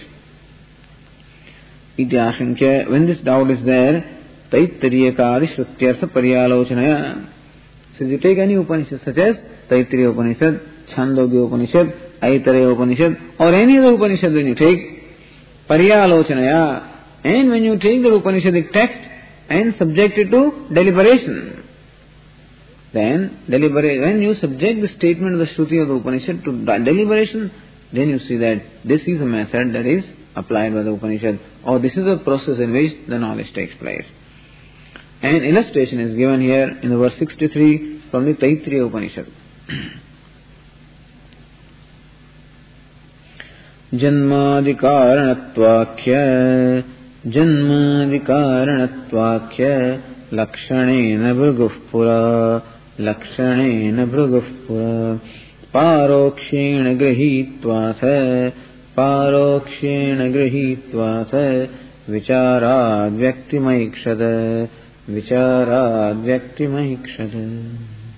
Iti ashankya, when this doubt is there, taitriyakadi shrutyartha paryalocanaya. So you take any Upanishad such as Taittiriya Upanishad, Chandogya Upanishad, Aitareya Upanishad, or any other Upanishad when you take, paryalocanaya, and when you take the Upanishadic text and subject it to deliberation, then deliberate, when you subject the statement of the Shruti of the Upanishad to deliberation, then you see that this is a method that is applied by the Upanishad, or this is a process in which the knowledge takes place. An illustration is given here in the verse sixty-three from the Taittiriya Upanishad. Janmadikaranatvakhya Janmadikaranatvakhya Lakshanena Bhriguh Lakshanena Bhriguh Parokshena Grihitvatha Parokshena Grihitvatha Vicharad Vyaktimaikshada Vicharad Vyaktimaikshada.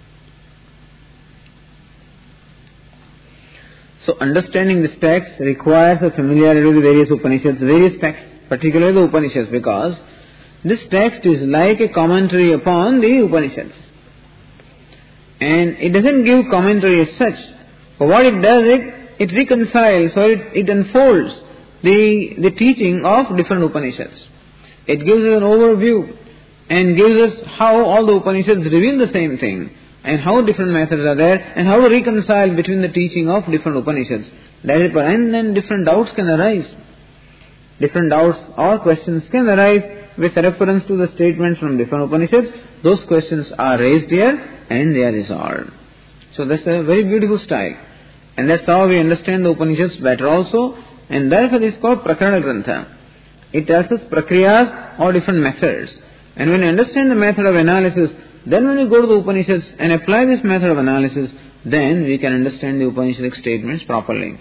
So understanding this text requires a familiarity with the various Upanishads, various texts, particularly the Upanishads, because this text is like a commentary upon the Upanishads. And it doesn't give commentary as such, but what it does, it, it reconciles or it, it unfolds the, the teaching of different Upanishads. It gives us an overview and gives us how all the Upanishads reveal the same thing, and how different methods are there, and how to reconcile between the teaching of different Upanishads. That is, and then different doubts can arise. Different doubts or questions can arise with reference to the statements from different Upanishads. Those questions are raised here and they are resolved. So that's a very beautiful style. And that's how we understand the Upanishads better also. And therefore it is called Prakarana Grantha. It tells us prakriyas or different methods. And when you understand the method of analysis, then when we go to the Upanishads and apply this method of analysis, then we can understand the Upanishadic statements properly.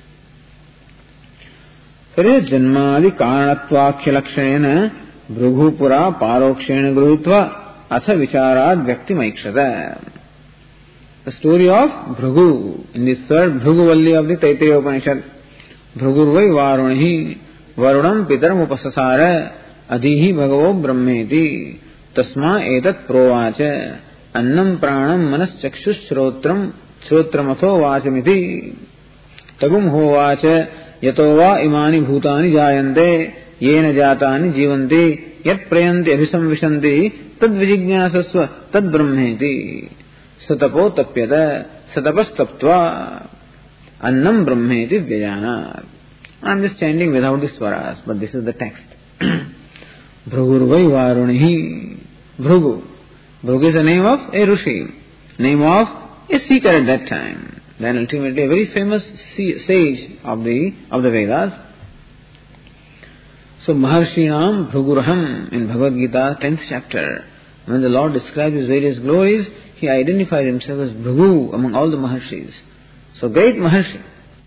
Kare janmadi karanatvakhya lakshana bhrughu pura parokshena grihitva atha vicharad vyaktimaikshada. The story of Bhrigu in the third Bhrigu of the Taittiriya Upanishad. Bhrigurvai varunihi varunam pitaram upasasara adhihi bhagavo brahmeti tasma etat provacha annam pranam manas chakshus shrotram shrotramatho vachamiti tagum hovacha yato va imani bhutani jayante yena jatani jivanti yat prayanti abhisamvishanti tad vijijnasasva tad brahmeti satapo tapyata satapastaptva. Annam Brahmeti Vyajanat. I am just chanting without the swaras, but this is the text. Bhrugurvai Varunihi. Bhrugu. Bhrugu is the name of a Rishi, name of a seeker at that time. Then ultimately a very famous sage of the of the Vedas. So Maharshinam Bhrugurham in Bhagavad Gita, tenth chapter, when the Lord describes his various glories, he identifies himself as Bhrigu among all the Maharshis. So great Maharshi.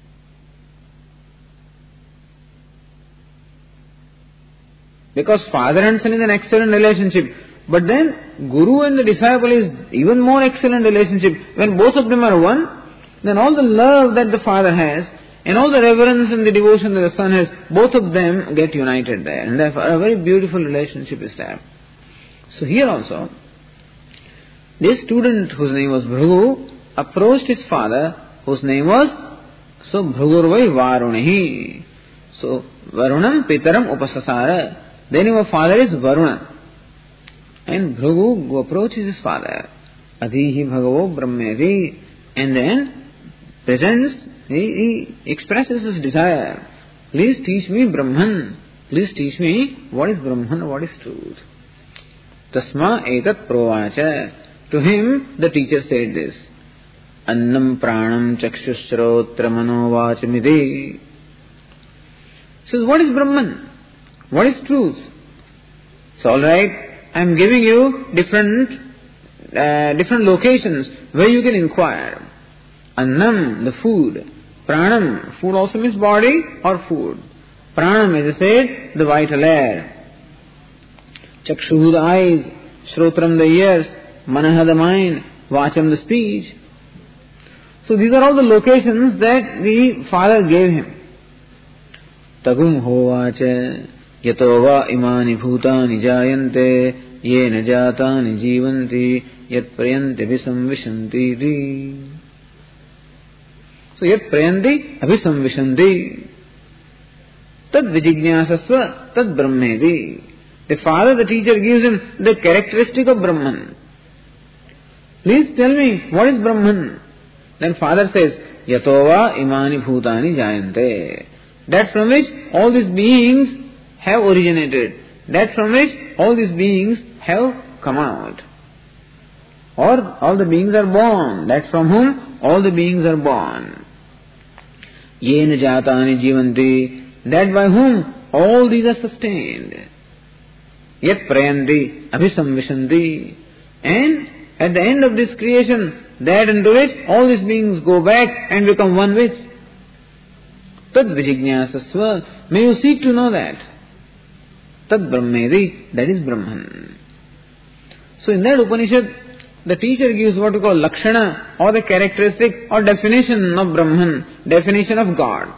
Because father and son is an excellent relationship. But then Guru and the disciple is even more excellent relationship. When both of them are one, then all the love that the father has and all the reverence and the devotion that the son has, both of them get united there. And therefore a very beautiful relationship is there. So here also, this student whose name was Bhrigu approached his father whose name was so Bhrugurvai Varunihi. So Varunam Pitaram Upasasara. The name of father is Varuna. And Bhrigu approaches his father. Adhihi Bhagavo Brahmeti. And then presents, he, he expresses his desire. Please teach me Brahman. Please teach me what is Brahman, what is truth. Tasma etat provacha. To him the teacher said this. Annam pranam chakshusrotra manovachamiti. Says, what is Brahman? What is truth? It's alright, I am giving you different uh, different locations where you can inquire. Annam, the food. Pranam, food also means body or food. Pranam, as I said, the vital air. Chakshu, the eyes. Shrotram, the ears. Manaha, the mind. Vacham, the speech. So these are all the locations that the father gave him. Tagum hovacha yatova imani bhutani jayante yena jatani jivanti yat prayanti abhisamvishanti di. So yat prayanti abhisamvishanti tad vijignyasasva tad brahmedi. The father, the teacher gives him the characteristic of Brahman. Please tell me, what is Brahman? Then father says, Yatova imani bhutani jayante. That from which all these beings have originated. That from which all these beings have come out. Or all the beings are born. That from whom all the beings are born. Yena jatani jivanti. That by whom all these are sustained. Yat prayanti abhisamvishanti. And at the end of this creation, that into which all these beings go back and become one with. Tad vijignyasasva. May you seek to know that. Tad brahmedi. That is Brahman. So in that Upanishad, the teacher gives what we call lakshana, or the characteristic or definition of Brahman, definition of God.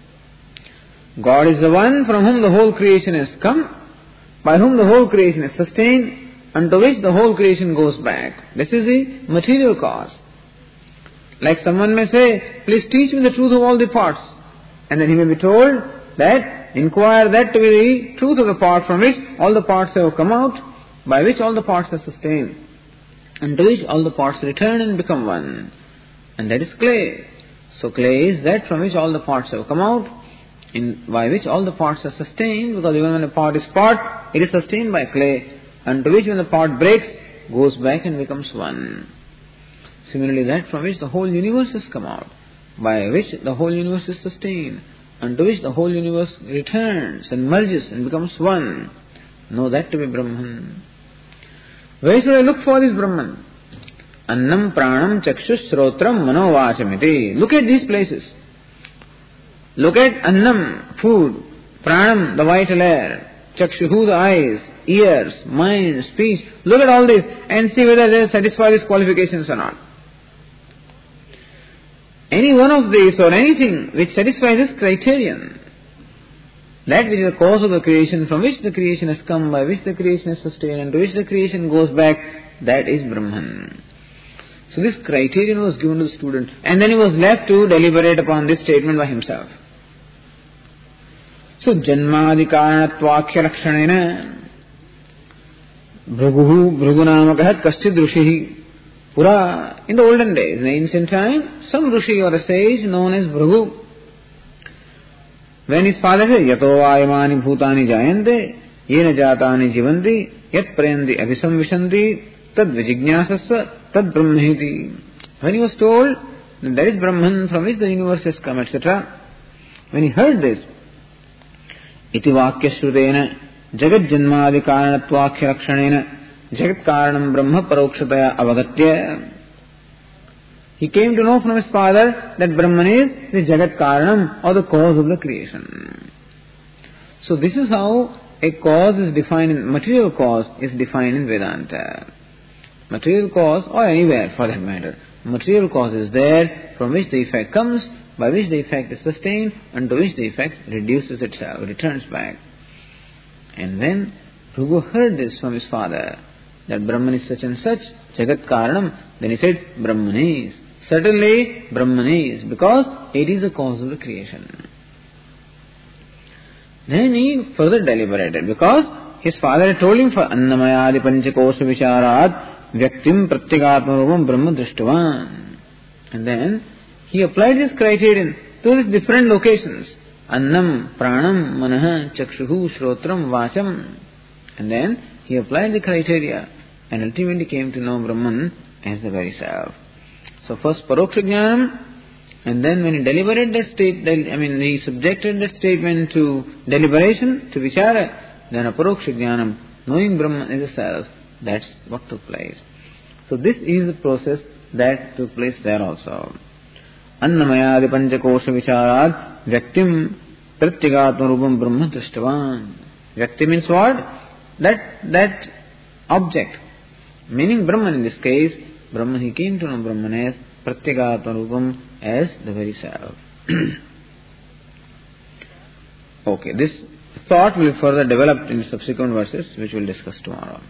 God is the one from whom the whole creation has come, by whom the whole creation is sustained, unto which the whole creation goes back. This is the material cause. Like someone may say, please teach me the truth of all the parts. And then he may be told that, inquire that to be the truth of the part from which all the parts have come out, by which all the parts are sustained, and to which all the parts return and become one. And that is clay. So clay is that from which all the parts have come out, in by which all the parts are sustained, because even when a part is part, it is sustained by clay, and to which when the part breaks, goes back and becomes one. Similarly, that from which the whole universe has come out, by which the whole universe is sustained, and to which the whole universe returns and merges and becomes one. Know that to be Brahman. Where should I look for this Brahman? Annam pranam chakshus srotram manovachamiti. Look at these places. Look at annam, food, pranam, the vital air, chakshuhu, the eyes, ears, mind, speech. Look at all this and see whether they satisfy these qualifications or not. Any one of these or anything which satisfies this criterion, that which is the cause of the creation, from which the creation has come, by which the creation is sustained, and to which the creation goes back, that is Brahman. So this criterion was given to the student, and then he was left to deliberate upon this statement by himself. So janmadi karanatvakhya lakshanena bhruguhu bhrugunamakahat kaschid rushihi. Pura, in the olden days, in ancient time, some Rishi or a sage known as Bhrigu, when his father said, Yato ayamani bhutani jayante, yena jatani jivanti, yat prayandi abhisamvishanti, tad vijignyasasya, tad brahmahiti. When he was told that there is Brahman from which the universe has come, et cetera, when he heard this, iti vakya shrutena, jagat janmadi karanatvakhya lakshanena, jagat karanam brahma parokshataya avagatya. He came to know from his father that Brahman is the jagat karanam, or the cause of the creation. So this is how a cause is defined, in, material cause is defined in Vedanta. Material cause, or anywhere for that matter. Material cause is there from which the effect comes, by which the effect is sustained, and to which the effect reduces itself, returns back. And when Bhrigu heard this from his father, that Brahman is such and such, Jagat Karanam, then he said, Brahman is. Certainly, Brahman is, because it is the cause of the creation. Then he further deliberated, because his father had told him, for Annamayadi Panchakosha Visharad, Vyaktim Pratyagatma Rupam Brahma Drishtavan. And then he applied this criterion to these different locations. Annam, Pranam, Manaha, Chakshuhu, Shrotram, Vacham. And then he applied the criteria and ultimately came to know Brahman as the very self. So first Paroksha Jnanam, and then when he deliberated that state, I mean he subjected that statement to deliberation, to Vichara, then a Paroksha Jnanam, knowing Brahman as a self, that's what took place. So this is the process that took place there also. Annamayadi Panchakosha Vicharad Vyaktim Pratyagatma Rupam Brahma Drishtavan. Vyakti means what? That, that object, meaning Brahman in this case, Brahman, he came to know Brahman as Pratyagatma Rupam, as the very self. Okay, this thought will be further developed in subsequent verses, which we will discuss tomorrow.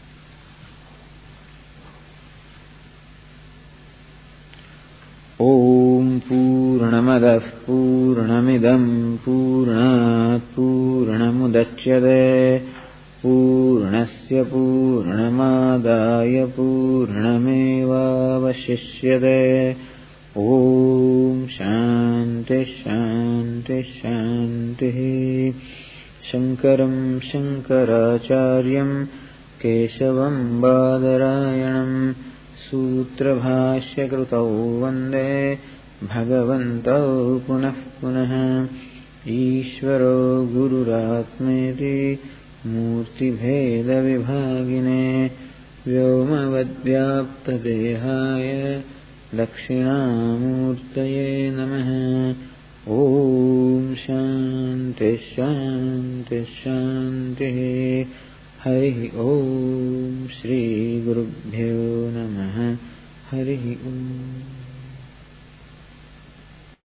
Om Purnamadah Purnamidam Purnat Purnamudachyate Purnasya Purnamadaya Purnameva Vashishyate. Om Shanti Shanti Shanti. Shankaram Shankaracharyam Keshavam Badarayanam Sutra Bhashya Krutau Vande Bhagavantau Punah Punah. Ishvaro Gururatmeti Murti Bheda Vibhagine Vyomavadvyapta Dehaya Dakshinamurtaye Namaha. Om Shanti Shanti Shanti. Hari Om Shri Gurubhyo Namaha. Hari Om.